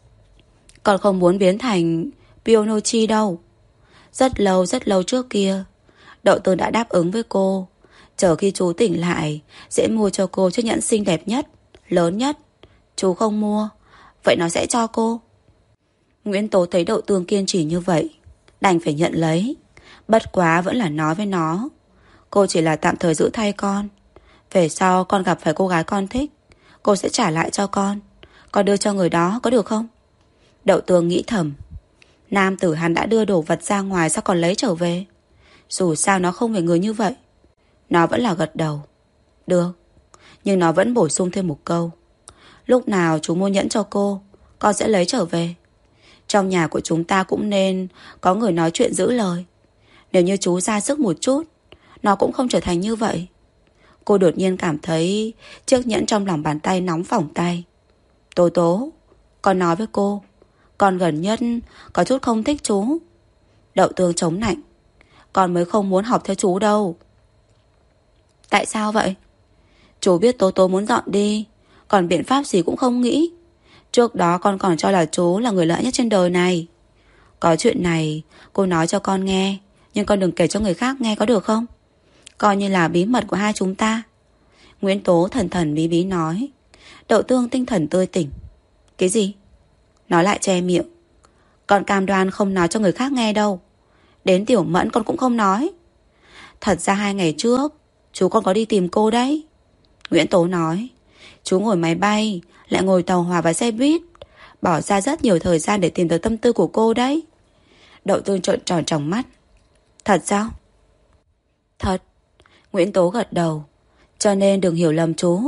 con không muốn biến thành Pionochi đâu. Rất lâu trước kia, Đậu Tương đã đáp ứng với cô, chờ khi chú tỉnh lại sẽ mua cho cô chiếc nhẫn xinh đẹp nhất, lớn nhất. Chú không mua, vậy nó sẽ cho cô. Nguyễn Tố thấy Đậu Tương kiên trì như vậy, đành phải nhận lấy. Bất quá vẫn là nói với nó, cô chỉ là tạm thời giữ thay con. Về sau con gặp phải cô gái con thích, cô sẽ trả lại cho con đưa cho người đó có được không? Đậu Tương nghĩ thầm, Nam tử hắn đã đưa đồ vật ra ngoài, sao còn lấy trở về? Dù sao nó không phải người như vậy. Nó vẫn là gật đầu. Được. Nhưng nó vẫn bổ sung thêm một câu. Lúc nào chú mua nhẫn cho cô, con sẽ lấy trở về. Trong nhà của chúng ta cũng nên có người nói chuyện giữ lời. Nếu như chú ra sức một chút, nó cũng không trở thành như vậy. Cô đột nhiên cảm thấy chiếc nhẫn trong lòng bàn tay nóng phỏng tay. Tố tố, con nói với cô, con gần nhất có chút không thích chú. Đậu Tương chống nạnh. Con mới không muốn học theo chú đâu. Tại sao vậy? Chú biết Tố tố muốn dọn đi, còn biện pháp gì cũng không nghĩ. Trước đó con còn cho là chú là người lợi nhất trên đời này. Có chuyện này cô nói cho con nghe, nhưng con đừng kể cho người khác nghe, có được không? Coi như là bí mật của hai chúng ta. Nguyễn Tố thần thần bí bí nói. Đậu Tương tinh thần tươi tỉnh. Cái gì? Nó lại che miệng. Con cam đoan không nói cho người khác nghe đâu. Đến Tiểu Mẫn con cũng không nói. Thật ra 2 ngày trước chú con có đi tìm cô đấy. Nguyễn Tố nói. Chú ngồi máy bay, lại ngồi tàu hỏa và xe buýt, bỏ ra rất nhiều thời gian để tìm được tâm tư của cô đấy. Đậu Tương trợn tròn tròng mắt. Thật sao? Thật. Nguyễn Tố gật đầu. Cho nên đừng hiểu lầm chú.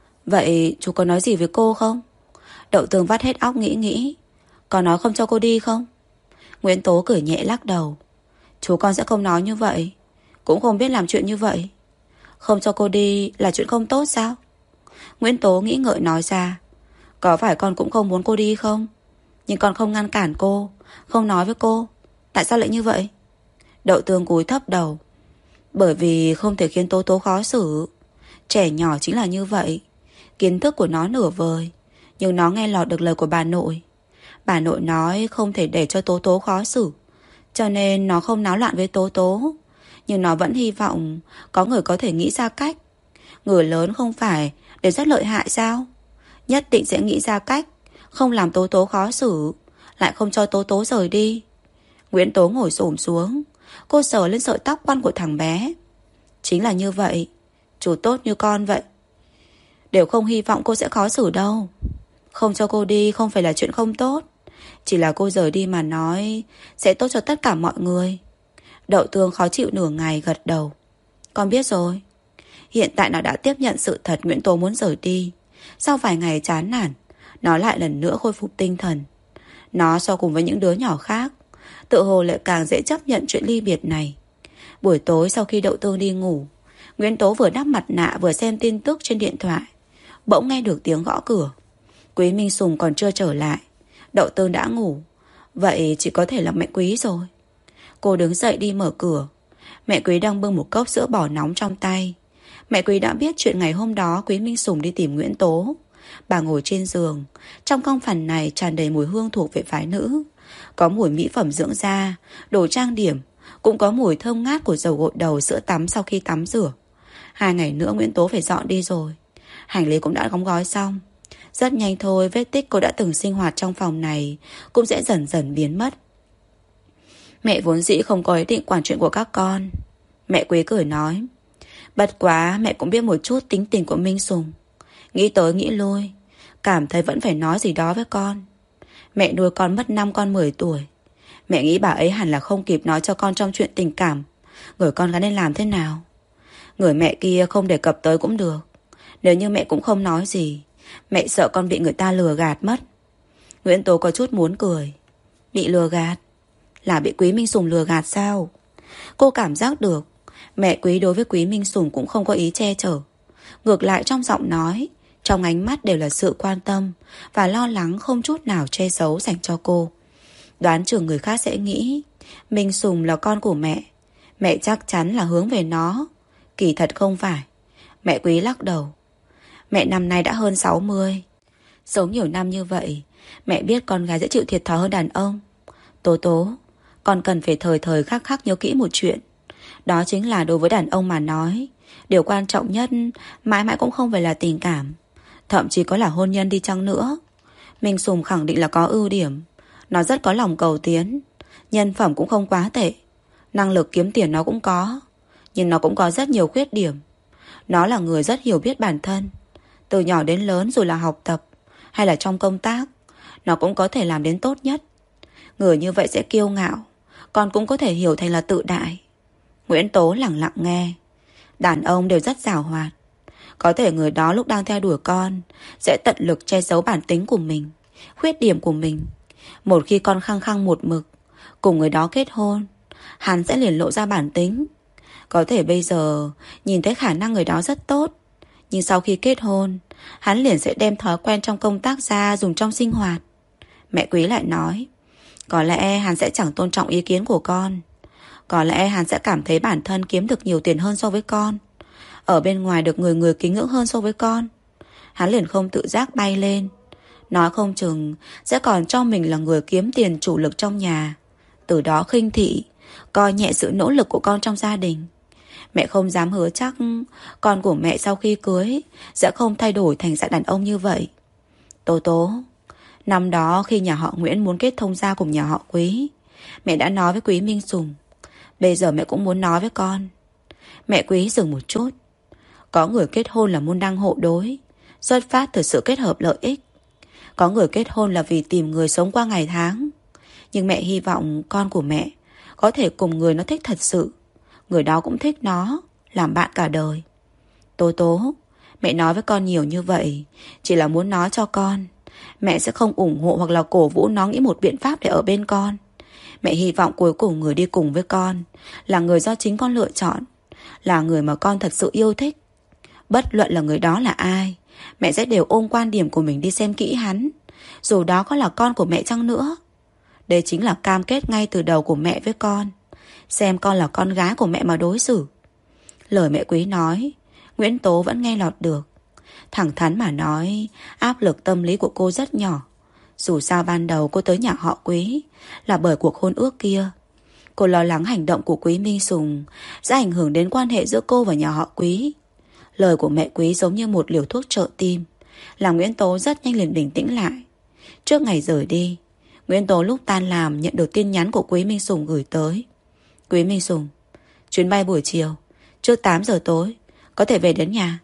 Vậy chú có nói gì với cô không? Đậu Tương vắt hết óc nghĩ. Có nói không cho cô đi không? Nguyễn Tố cười nhẹ lắc đầu. Chú con sẽ không nói như vậy, cũng không biết làm chuyện như vậy. Không cho cô đi là chuyện không tốt sao? Nguyễn Tố nghĩ ngợi nói ra. Có phải con cũng không muốn cô đi không? Nhưng con không ngăn cản cô, không nói với cô. Tại sao lại như vậy? Đậu Tương cúi thấp đầu. Bởi vì không thể khiến Tố Tố khó xử. Trẻ nhỏ chính là như vậy. Kiến thức của nó nửa vời, nhưng nó nghe lọt được lời của bà nội. Bà nội nói không thể để cho Tố Tố khó xử, cho nên nó không náo loạn với Tố Tố. Nhưng nó vẫn hy vọng có người có thể nghĩ ra cách. Người lớn không phải đều rất lợi hại sao? Nhất định sẽ nghĩ ra cách không làm Tố Tố khó xử, lại không cho Tố Tố rời đi. Nguyễn Tố ngồi xổm xuống. Cô sờ lên sợi tóc quăn của thằng bé. Chính là như vậy. Chú tốt như con vậy. Đều không hy vọng cô sẽ khó xử đâu. Không cho cô đi không phải là chuyện không tốt, chỉ là cô rời đi mà nói sẽ tốt cho tất cả mọi người. Đậu Tương khó chịu nửa ngày gật đầu. Con biết rồi. Hiện tại nó đã tiếp nhận sự thật Nguyễn Tố muốn rời đi. Sau vài ngày chán nản, nó lại lần nữa khôi phục tinh thần. Nó so cùng với những đứa nhỏ khác, tự hồ lại càng dễ chấp nhận chuyện ly biệt này. Buổi tối sau khi Đậu Tương đi ngủ, Nguyễn Tố vừa đắp mặt nạ vừa xem tin tức trên điện thoại, bỗng nghe được tiếng gõ cửa. Quý Minh Sùng còn chưa trở lại. Đậu Tương đã ngủ. Vậy chỉ có thể là mẹ Quý rồi. Cô đứng dậy đi mở cửa. Mẹ Quý đang bưng một cốc sữa bò nóng trong tay. Mẹ Quý đã biết chuyện ngày hôm đó Quý Minh Sùng đi tìm Nguyễn Tố. Bà ngồi trên giường. Trong căn phòng này tràn đầy mùi hương thuộc về phái nữ. Có mùi mỹ phẩm dưỡng da, đồ trang điểm, cũng có mùi thơm ngát của dầu gội đầu, sữa tắm sau khi tắm rửa. 2 ngày nữa Nguyễn Tố phải dọn đi rồi. Hành lý cũng đã đóng gói xong. Rất nhanh thôi, vết tích cô đã từng sinh hoạt trong phòng này cũng sẽ dần dần biến mất. Mẹ vốn dĩ không có ý định quản chuyện của các con. Mẹ Quý cười nói. Bất quá mẹ cũng biết một chút tính tình của Minh Sùng. Nghĩ tới nghĩ lui, cảm thấy vẫn phải nói gì đó với con. Mẹ nuôi con mất năm con 10 tuổi. Mẹ nghĩ bà ấy hẳn là không kịp nói cho con trong chuyện tình cảm. Người con gái nên làm thế nào? Người mẹ kia không đề cập tới cũng được. Nếu như mẹ cũng không nói gì, mẹ sợ con bị người ta lừa gạt mất. Nguyễn Tố có chút muốn cười. Bị lừa gạt? Là bị Quý Minh Sùng lừa gạt sao? Cô cảm giác được mẹ Quý đối với Quý Minh Sùng cũng không có ý che chở. Ngược lại trong giọng nói, trong ánh mắt đều là sự quan tâm và lo lắng không chút nào che giấu dành cho cô. Đoán chừng người khác sẽ nghĩ Minh Sùng là con của mẹ, mẹ chắc chắn là hướng về nó. Kỳ thật không phải. Mẹ Quý lắc đầu. Mẹ năm nay đã hơn 60. Sống nhiều năm như vậy, mẹ biết con gái sẽ chịu thiệt thòi hơn đàn ông. Tố Tố, con cần phải thời thời khắc khắc nhớ kỹ một chuyện. Đó chính là đối với đàn ông mà nói, điều quan trọng nhất mãi mãi cũng không phải là tình cảm, thậm chí có là hôn nhân đi chăng nữa. Minh Sùng khẳng định là có ưu điểm. Nó rất có lòng cầu tiến, nhân phẩm cũng không quá tệ, năng lực kiếm tiền nó cũng có. Nhưng nó cũng có rất nhiều khuyết điểm. Nó là người rất hiểu biết bản thân. Từ nhỏ đến lớn, dù là học tập hay là trong công tác, nó cũng có thể làm đến tốt nhất. Người như vậy sẽ kiêu ngạo, con cũng có thể hiểu thành là tự đại. Nguyễn Tố lẳng lặng nghe. Đàn ông đều rất giàu hoạt. Có thể người đó lúc đang theo đuổi con sẽ tận lực che giấu bản tính của mình, khuyết điểm của mình. Một khi con khăng khăng một mực cùng người đó kết hôn, hắn sẽ liền lộ ra bản tính. Có thể bây giờ nhìn thấy khả năng người đó rất tốt, nhưng sau khi kết hôn, hắn liền sẽ đem thói quen trong công tác ra dùng trong sinh hoạt. Mẹ Quý lại nói, có lẽ hắn sẽ chẳng tôn trọng ý kiến của con. Có lẽ hắn sẽ cảm thấy bản thân kiếm được nhiều tiền hơn so với con, ở bên ngoài được người người kính ngưỡng hơn so với con. Hắn liền không tự giác bay lên, nói không chừng sẽ còn cho mình là người kiếm tiền chủ lực trong nhà, từ đó khinh thị, coi nhẹ sự nỗ lực của con trong gia đình. Mẹ không dám hứa chắc con của mẹ sau khi cưới sẽ không thay đổi thành dạng đàn ông như vậy. Tố Tố, năm đó khi nhà họ Nguyễn muốn kết thông gia cùng nhà họ Quý, mẹ đã nói với Quý Minh Sùng. Bây giờ mẹ cũng muốn nói với con. Mẹ Quý dừng một chút. Có người kết hôn là môn đăng hộ đối, xuất phát từ sự kết hợp lợi ích. Có người kết hôn là vì tìm người sống qua ngày tháng. Nhưng mẹ hy vọng con của mẹ có thể cùng người nó thích thật sự, người đó cũng thích nó, làm bạn cả đời. Tố Tố, mẹ nói với con nhiều như vậy chỉ là muốn nói cho con, mẹ sẽ không ủng hộ hoặc là cổ vũ nó nghĩ một biện pháp để ở bên con. Mẹ hy vọng cuối cùng người đi cùng với con là người do chính con lựa chọn, là người mà con thật sự yêu thích. Bất luận là người đó là ai, mẹ sẽ đều ôm quan điểm của mình đi xem kỹ hắn, dù đó có là con của mẹ chăng nữa. Đây chính là cam kết ngay từ đầu của mẹ với con, xem con là con gái của mẹ mà đối xử. Lời mẹ Quý nói, Nguyễn Tố vẫn nghe lọt được. Thẳng thắn mà nói, áp lực tâm lý của cô rất nhỏ. Dù sao ban đầu cô tới nhà họ Quý là bởi cuộc hôn ước kia. Cô lo lắng hành động của Quý Minh Sùng sẽ ảnh hưởng đến quan hệ giữa cô và nhà họ Quý. Lời của mẹ Quý giống như một liều thuốc trợ tim, làm Nguyễn Tố rất nhanh liền bình tĩnh lại. Trước ngày rời đi, Nguyễn Tố lúc tan làm nhận được tin nhắn của Quý Minh Sùng gửi tới. Quý Minh Sùng, chuyến bay buổi chiều trước 8 giờ tối, có thể về đến nhà.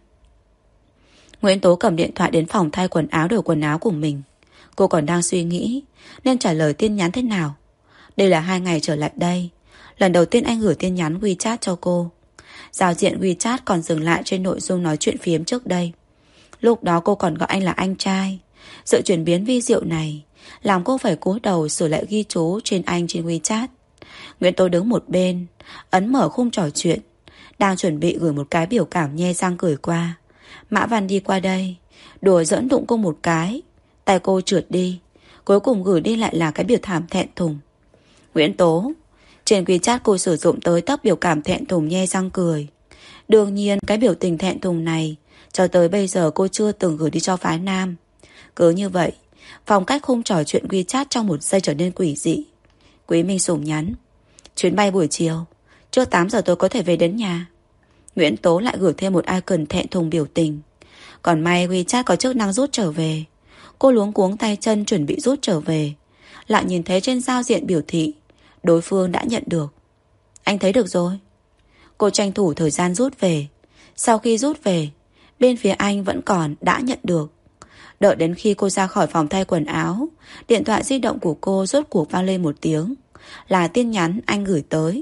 Nguyễn Tố cầm điện thoại đến phòng thay quần áo đổi quần áo của mình. Cô còn đang suy nghĩ nên trả lời tin nhắn thế nào. Đây là 2 ngày trở lại đây, lần đầu tiên anh gửi tin nhắn WeChat cho cô. Giao diện WeChat còn dừng lại trên nội dung nói chuyện phiếm trước đây. Lúc đó cô còn gọi anh là anh trai. Sự chuyển biến vi diệu này làm cô phải cúi đầu sửa lại ghi chú trên anh trên WeChat. Nguyễn Tố đứng một bên, ấn mở khung trò chuyện, đang chuẩn bị gửi một cái biểu cảm nhe răng cười qua. Mã Văn đi qua đây, đùa giỡn đụng cô một cái, tay cô trượt đi. Cuối cùng gửi đi lại là cái biểu thảm thẹn thùng. Nguyễn Tố, trên WeChat cô sử dụng tới tấp biểu cảm thẹn thùng nhe răng cười. Đương nhiên cái biểu tình thẹn thùng này cho tới bây giờ cô chưa từng gửi đi cho phái nam. Cứ như vậy, phong cách khung trò chuyện WeChat trong một giây trở nên quỷ dị. Quý Minh Sùng nhắn, chuyến bay buổi chiều trước 8 giờ tôi có thể về đến nhà. Nguyễn Tố lại gửi thêm một icon thẹn thùng biểu tình. Còn may WeChat có chức năng rút trở về. Cô luống cuống tay chân chuẩn bị rút trở về, lại nhìn thấy trên giao diện biểu thị đối phương đã nhận được. Anh thấy được rồi. Cô tranh thủ thời gian rút về. Sau khi rút về, bên phía anh vẫn còn đã nhận được. Đợi đến khi cô ra khỏi phòng thay quần áo, điện thoại di động của cô rốt cuộc vang lên một tiếng. Là tin nhắn anh gửi tới.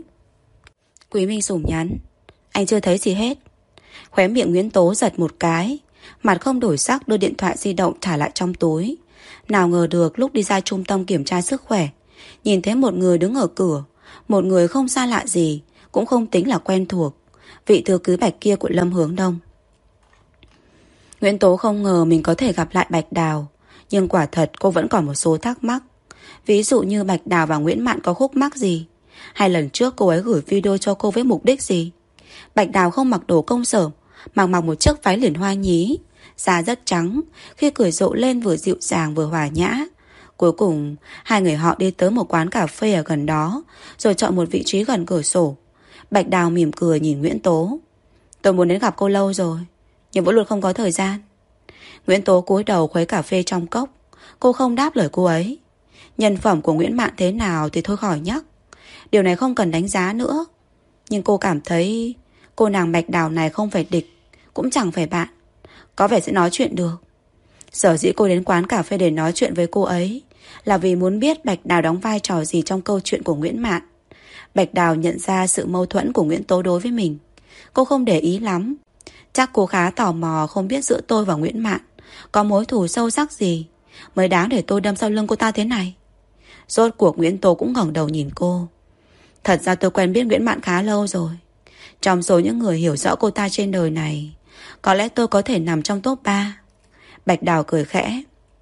Quý Minh Sùng nhắn, anh chưa thấy gì hết. Khóe miệng Nguyễn Tố giật một cái, mặt không đổi sắc đưa điện thoại di động thả lại trong túi. Nào ngờ được lúc đi ra trung tâm kiểm tra sức khỏe, nhìn thấy một người đứng ở cửa. Một người không xa lạ gì, cũng không tính là quen thuộc, vị thư ký Bạch kia của Lâm Hướng Đông. Nguyễn Tố không ngờ mình có thể gặp lại Bạch Đào, nhưng quả thật cô vẫn còn một số thắc mắc. Ví dụ như Bạch Đào và Nguyễn Mạn có khúc mắc gì, hay lần trước cô ấy gửi video cho cô với mục đích gì. Bạch Đào không mặc đồ công sở, mặc một chiếc váy liền hoa nhí, da rất trắng, khi cười rộ lên vừa dịu dàng vừa hòa nhã. Cuối cùng, hai người họ đi tới một quán cà phê ở gần đó, rồi chọn một vị trí gần cửa sổ. Bạch Đào mỉm cười nhìn Nguyễn Tố. Tôi muốn đến gặp cô lâu rồi, nhưng vẫn luôn không có thời gian. Nguyễn Tố cúi đầu khuấy cà phê trong cốc. Cô không đáp lời cô ấy. Nhân phẩm của Nguyễn Mạn thế nào thì thôi khỏi nhắc, điều này không cần đánh giá nữa. Nhưng cô cảm thấy cô nàng Bạch Đào này không phải địch, cũng chẳng phải bạn, có vẻ sẽ nói chuyện được. Sở dĩ cô đến quán cà phê để nói chuyện với cô ấy là vì muốn biết Bạch Đào đóng vai trò gì trong câu chuyện của Nguyễn Mạn. Bạch Đào nhận ra sự mâu thuẫn của Nguyễn Tố đối với mình. Cô không để ý lắm. Chắc cô khá tò mò không biết giữa tôi và Nguyễn Mạn có mối thù sâu sắc gì mới đáng để tôi đâm sau lưng cô ta thế này. Rốt cuộc Nguyễn Tố cũng ngẩng đầu nhìn cô. Thật ra tôi quen biết Nguyễn Mạn khá lâu rồi. Trong số những người hiểu rõ cô ta trên đời này, có lẽ tôi có thể nằm trong top 3. Bạch Đào cười khẽ.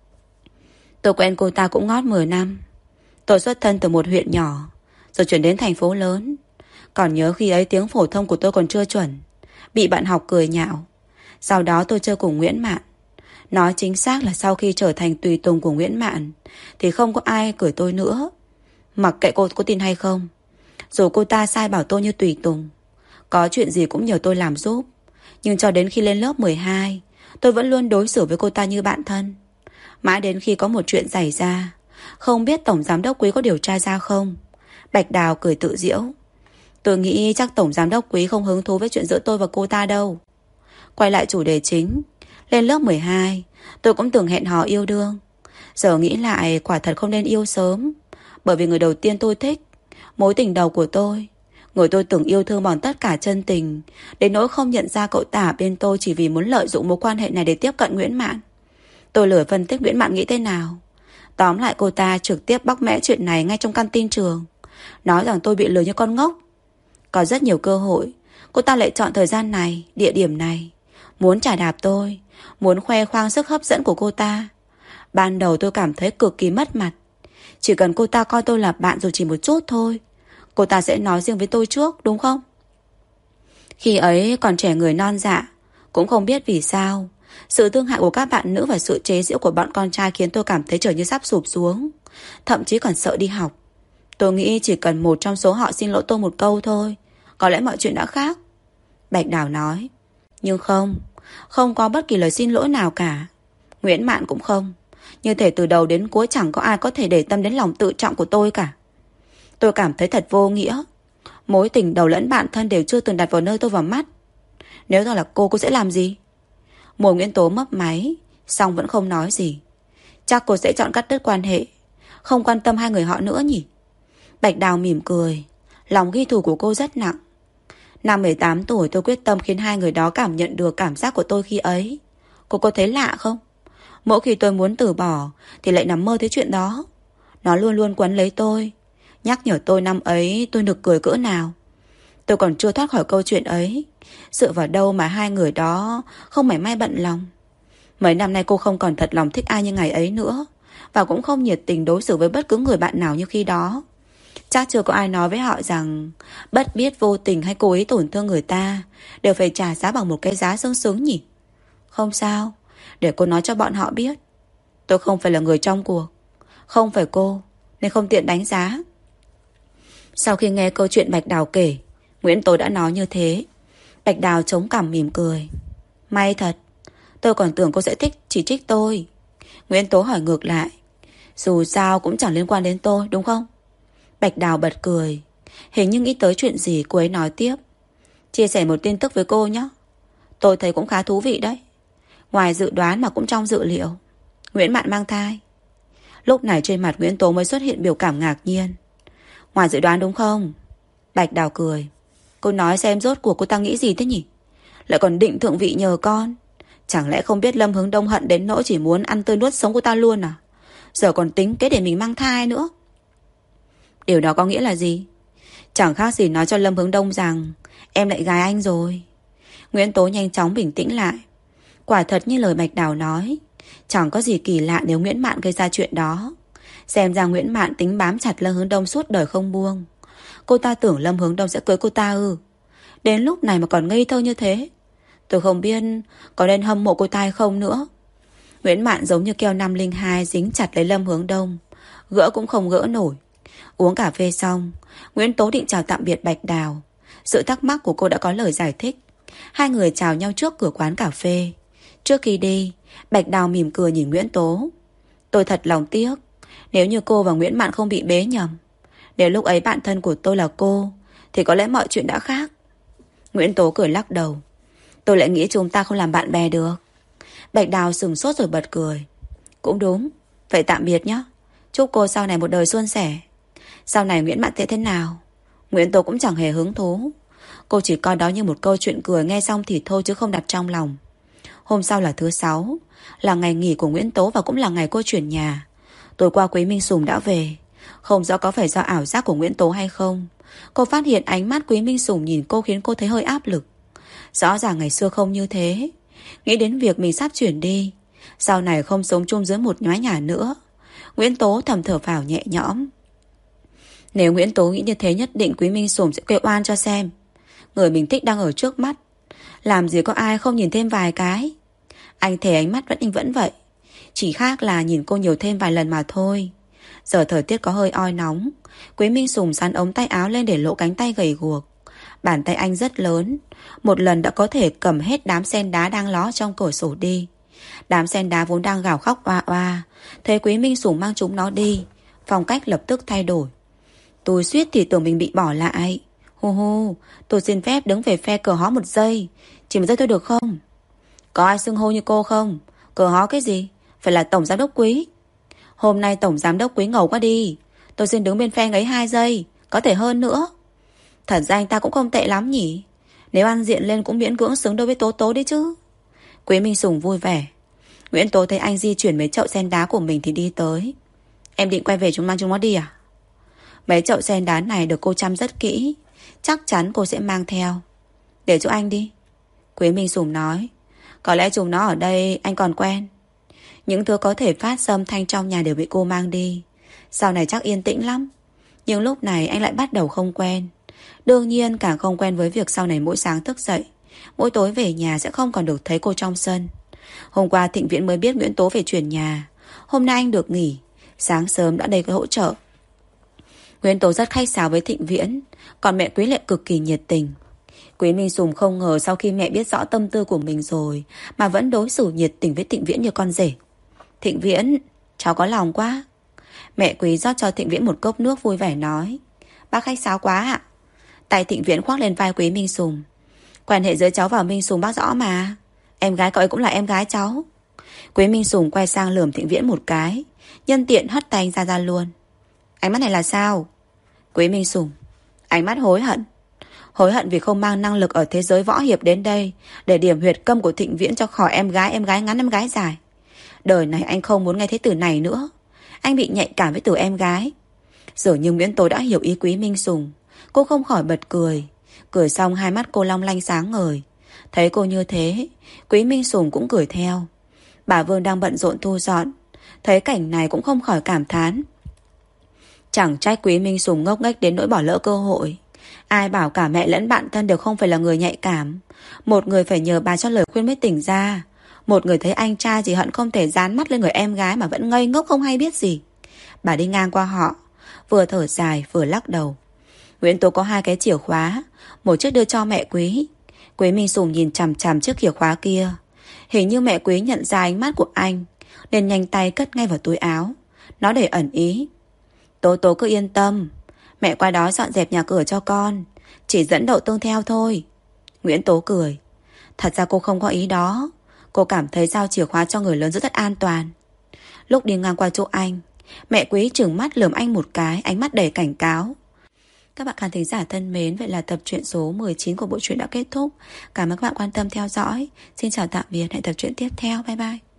Tôi quen cô ta cũng ngót 10 năm. Tôi xuất thân từ một huyện nhỏ, rồi chuyển đến thành phố lớn. Còn nhớ khi ấy tiếng phổ thông của tôi còn chưa chuẩn, bị bạn học cười nhạo. Sau đó tôi chơi cùng Nguyễn Mạn. Nói chính xác là sau khi trở thành tùy tùng của Nguyễn Mạn thì không có ai cười tôi nữa. Mặc kệ cô có tin hay không, dù cô ta sai bảo tôi như tùy tùng, có chuyện gì cũng nhờ tôi làm giúp. Nhưng cho đến khi lên lớp 12, tôi vẫn luôn đối xử với cô ta như bạn thân. Mãi đến khi có một chuyện xảy ra, không biết Tổng Giám đốc Quý có điều tra ra không. Bạch Đào cười tự giễu. Tôi nghĩ chắc Tổng Giám đốc Quý không hứng thú với chuyện giữa tôi và cô ta đâu. Quay lại chủ đề chính. Lên lớp 12, tôi cũng từng hẹn hò yêu đương. Giờ nghĩ lại quả thật không nên yêu sớm. Bởi vì người đầu tiên tôi thích, mối tình đầu của tôi, người tôi từng yêu thương bằng tất cả chân tình, đến nỗi không nhận ra cậu ta bên tôi chỉ vì muốn lợi dụng mối quan hệ này để tiếp cận Nguyễn Mạn. Tôi lười phân tích Nguyễn Mạn nghĩ thế nào. Tóm lại cô ta trực tiếp bóc mẽ chuyện này ngay trong canteen trường, nói rằng tôi bị lừa như con ngốc. Có rất nhiều cơ hội, cô ta lại chọn thời gian này, địa điểm này, muốn chà đạp tôi, muốn khoe khoang sức hấp dẫn của cô ta. Ban đầu tôi cảm thấy cực kỳ mất mặt. Chỉ cần cô ta coi tôi là bạn dù chỉ một chút thôi, cô ta sẽ nói riêng với tôi trước, đúng không? Khi ấy còn trẻ người non dạ, cũng không biết vì sao sự thương hại của các bạn nữ và sự chế giễu của bọn con trai khiến tôi cảm thấy trở như sắp sụp xuống. Thậm chí còn sợ đi học. Tôi nghĩ chỉ cần một trong số họ xin lỗi tôi một câu thôi, có lẽ mọi chuyện đã khác. Bạch Đào nói. Nhưng không có bất kỳ lời xin lỗi nào cả. Nguyễn Mạn cũng không. Như thể từ đầu đến cuối chẳng có ai có thể để tâm đến lòng tự trọng của tôi cả. Tôi cảm thấy thật vô nghĩa. Mối tình đầu lẫn bạn thân đều chưa từng đặt vào nơi tôi vào mắt. Nếu tôi là cô sẽ làm gì? Mùa Nguyễn Tố mấp máy, xong vẫn không nói gì. Chắc cô sẽ chọn cắt đứt quan hệ, không quan tâm hai người họ nữa nhỉ? Bạch Đào mỉm cười. Lòng ghi thù của cô rất nặng. Năm 18 tuổi tôi quyết tâm khiến hai người đó cảm nhận được cảm giác của tôi khi ấy. Cô có thấy lạ không? Mỗi khi tôi muốn từ bỏ thì lại nằm mơ thấy chuyện đó. Nó luôn luôn quấn lấy tôi, nhắc nhở tôi năm ấy tôi nực cười cỡ nào. Tôi còn chưa thoát khỏi câu chuyện ấy. Dựa vào đâu mà hai người đó không mảy may bận lòng. Mấy năm nay cô không còn thật lòng thích ai như ngày ấy nữa, và cũng không nhiệt tình đối xử với bất cứ người bạn nào như khi đó. Chắc chưa có ai nói với họ rằng bất biết vô tình hay cố ý tổn thương người ta đều phải trả giá bằng một cái giá xứng xứng nhỉ? Không sao, để cô nói cho bọn họ biết. Tôi không phải là người trong cuộc, không phải cô, nên không tiện đánh giá. Sau khi nghe câu chuyện Bạch Đào kể, Nguyễn Tố đã nói như thế. Bạch Đào chống cằm mỉm cười. May thật, tôi còn tưởng cô sẽ thích chỉ trích tôi. Nguyễn Tố hỏi ngược lại. Dù sao cũng chẳng liên quan đến tôi, đúng không? Bạch Đào bật cười. Hình như nghĩ tới chuyện gì, cô ấy nói tiếp. Chia sẻ một tin tức với cô nhé. Tôi thấy cũng khá thú vị đấy. Ngoài dự đoán mà cũng trong dự liệu. Nguyễn Mạn mang thai. Lúc này trên mặt Nguyễn Tố mới xuất hiện biểu cảm ngạc nhiên. Ngoài dự đoán đúng không? Bạch Đào cười. Cô nói xem rốt cuộc cô ta nghĩ gì thế nhỉ? Lại còn định thượng vị nhờ con. Chẳng lẽ không biết Lâm Hướng Đông hận đến nỗi chỉ muốn ăn tươi nuốt sống cô ta luôn à? Giờ còn tính kế để mình mang thai nữa. Điều đó có nghĩa là gì? Chẳng khác gì nói cho Lâm Hướng Đông rằng em lại gài anh rồi. Nguyễn Tố nhanh chóng bình tĩnh lại. Quả thật như lời Bạch Đào nói, chẳng có gì kỳ lạ nếu Nguyễn Mạn gây ra chuyện đó. Xem ra Nguyễn Mạn tính bám chặt Lâm Hướng Đông suốt đời không buông. Cô ta tưởng Lâm Hướng Đông sẽ cưới cô ta ư? Đến lúc này mà còn ngây thơ như thế. Tôi không biết có nên hâm mộ cô ta hay không nữa. Nguyễn Mạn giống như keo 502 dính chặt lấy Lâm Hướng Đông, gỡ cũng không gỡ nổi. Uống cà phê xong, Nguyễn Tố định chào tạm biệt Bạch Đào. Sự thắc mắc của cô đã có lời giải thích. Hai người chào nhau trước cửa quán cà phê. Trước khi đi, Bạch Đào mỉm cười nhìn Nguyễn Tố. Tôi thật lòng tiếc. Nếu như cô và Nguyễn Mạn không bị bế nhầm, nếu lúc ấy bạn thân của tôi là cô, thì có lẽ mọi chuyện đã khác. Nguyễn Tố cười lắc đầu. Tôi lại nghĩ chúng ta không làm bạn bè được. Bạch Đào sừng sốt rồi bật cười. Cũng đúng, vậy tạm biệt nhé. Chúc cô sau này một đời suôn sẻ. Sau này Nguyễn Mạn sẽ thế nào, Nguyễn Tố cũng chẳng hề hứng thú. Cô chỉ coi đó như một câu chuyện cười nghe xong thì thôi, chứ không đặt trong lòng. Hôm sau là thứ Sáu, là ngày nghỉ của Nguyễn Tố và cũng là ngày cô chuyển nhà. Tối qua Quý Minh Sùng đã về. Không rõ có phải do ảo giác của Nguyễn Tố hay không, cô phát hiện ánh mắt Quý Minh Sùng nhìn cô khiến cô thấy hơi áp lực. Rõ ràng ngày xưa không như thế. Nghĩ đến việc mình sắp chuyển đi, sau này không sống chung dưới một mái nhà nữa, Nguyễn Tố thầm thở phào nhẹ nhõm. Nếu Nguyễn Tố nghĩ như thế, nhất định Quý Minh Sùng sẽ kêu oan cho xem. Người mình thích đang ở trước mắt, làm gì có ai không nhìn thêm vài cái. Anh thề ánh mắt vẫn vậy, chỉ khác là nhìn cô nhiều thêm vài lần mà thôi. Giờ thời tiết có hơi oi nóng, Quý Minh Sùng sắn ống tay áo lên để lộ cánh tay gầy guộc. Bàn tay anh rất lớn, một lần đã có thể cầm hết đám sen đá đang ló trong cửa sổ đi. Đám sen đá vốn đang gào khóc oa oa, thấy Quý Minh Sùng mang chúng nó đi, phong cách lập tức thay đổi. Tôi suýt thì tưởng mình bị bỏ lại. Hu hu, tôi xin phép đứng về phe cờ hó một giây. Chỉ một giây thôi được không? Có ai xưng hô như cô không? Cờ hó cái gì? Phải là tổng giám đốc Quý. Hôm nay tổng giám đốc Quý ngầu quá đi. Tôi xin đứng bên phe ấy 2 giây, có thể hơn nữa. Thật ra anh ta cũng không tệ lắm nhỉ. Nếu ăn diện lên cũng miễn cưỡng xứng đôi với Tố Tố đấy chứ. Quý Minh Sùng vui vẻ. Nguyễn Tố thấy anh di chuyển mấy chậu sen đá của mình thì đi tới. Em định quay về mang chúng nó đi à? Mấy chậu sen đá này được cô chăm rất kỹ, chắc chắn cô sẽ mang theo. Để cho anh đi, Quý Minh Sùng nói. Có lẽ chúng nó ở đây anh còn quen. Những thứ có thể phát âm thanh trong nhà đều bị cô mang đi. Sau này chắc yên tĩnh lắm. Nhưng lúc này anh lại bắt đầu không quen. Đương nhiên càng không quen với việc sau này mỗi sáng thức dậy, mỗi tối về nhà sẽ không còn được thấy cô trong sân. Hôm qua Thịnh Viễn mới biết Nguyễn Tố về chuyển nhà. Hôm nay anh được nghỉ, sáng sớm đã đầy cái hỗ trợ. Nguyễn Tố rất khách sáo với Thịnh Viễn, còn mẹ Quý lại cực kỳ nhiệt tình. Quý Minh Sùng không ngờ sau khi mẹ biết rõ tâm tư của mình rồi mà vẫn đối xử nhiệt tình với Thịnh Viễn như con rể. Thịnh Viễn, cháu có lòng quá. Mẹ Quý rót cho Thịnh Viễn một cốc nước vui vẻ nói. Bác khách sáo quá ạ. Tay Thịnh Viễn khoác lên vai Quý Minh Sùng. Quan hệ giữa cháu và Minh Sùng bác rõ mà. Em gái cậu ấy cũng là em gái cháu. Quý Minh Sùng quay sang lườm Thịnh Viễn một cái, nhân tiện hất tay anh ra luôn. Ánh mắt này là sao? Quý Minh Sùng, ánh mắt hối hận. Hối hận vì không mang năng lực ở thế giới võ hiệp đến đây để điểm huyệt câm của Thịnh Viễn cho khỏi em gái ngắn em gái dài. Đời này anh không muốn nghe thấy từ này nữa. Anh bị nhạy cảm với từ em gái. Dường như Nguyễn Tố đã hiểu ý Quý Minh Sùng. Cô không khỏi bật cười. Cười xong hai mắt cô long lanh sáng ngời. Thấy cô như thế, Quý Minh Sùng cũng cười theo. Bà Vương đang bận rộn thu dọn, thấy cảnh này cũng không khỏi cảm thán. Chẳng trách Quý Minh Sùng ngốc nghếch đến nỗi bỏ lỡ cơ hội. Ai bảo cả mẹ lẫn bạn thân đều không phải là người nhạy cảm. Một người phải nhờ bà cho lời khuyên mới tỉnh ra. Một người thấy anh trai chỉ hận không thể dán mắt lên người em gái mà vẫn ngây ngốc không hay biết gì. Bà đi ngang qua họ, vừa thở dài vừa lắc đầu. Nguyễn Tố có 2 cái chìa khóa, một chiếc đưa cho mẹ Quý. Quý Minh Sùng nhìn chằm chằm chiếc chìa khóa kia. Hình như mẹ Quý nhận ra ánh mắt của anh nên nhanh tay cất ngay vào túi áo. Nó để ẩn ý. Tố Tố cứ yên tâm, mẹ qua đó dọn dẹp nhà cửa cho con, chỉ dẫn đậu tương theo thôi. Nguyễn Tố cười. Thật ra cô không có ý đó. Cô cảm thấy giao chìa khóa cho người lớn rất an toàn. Lúc đi ngang qua chỗ anh, mẹ Quý trừng mắt lườm anh một cái, ánh mắt đầy cảnh cáo. Các bạn khán thính giả thân mến, vậy là tập truyện số 19 của bộ truyện đã kết thúc. Cảm ơn các bạn quan tâm theo dõi. Xin chào tạm biệt, hẹn tập truyện tiếp theo. Bye bye.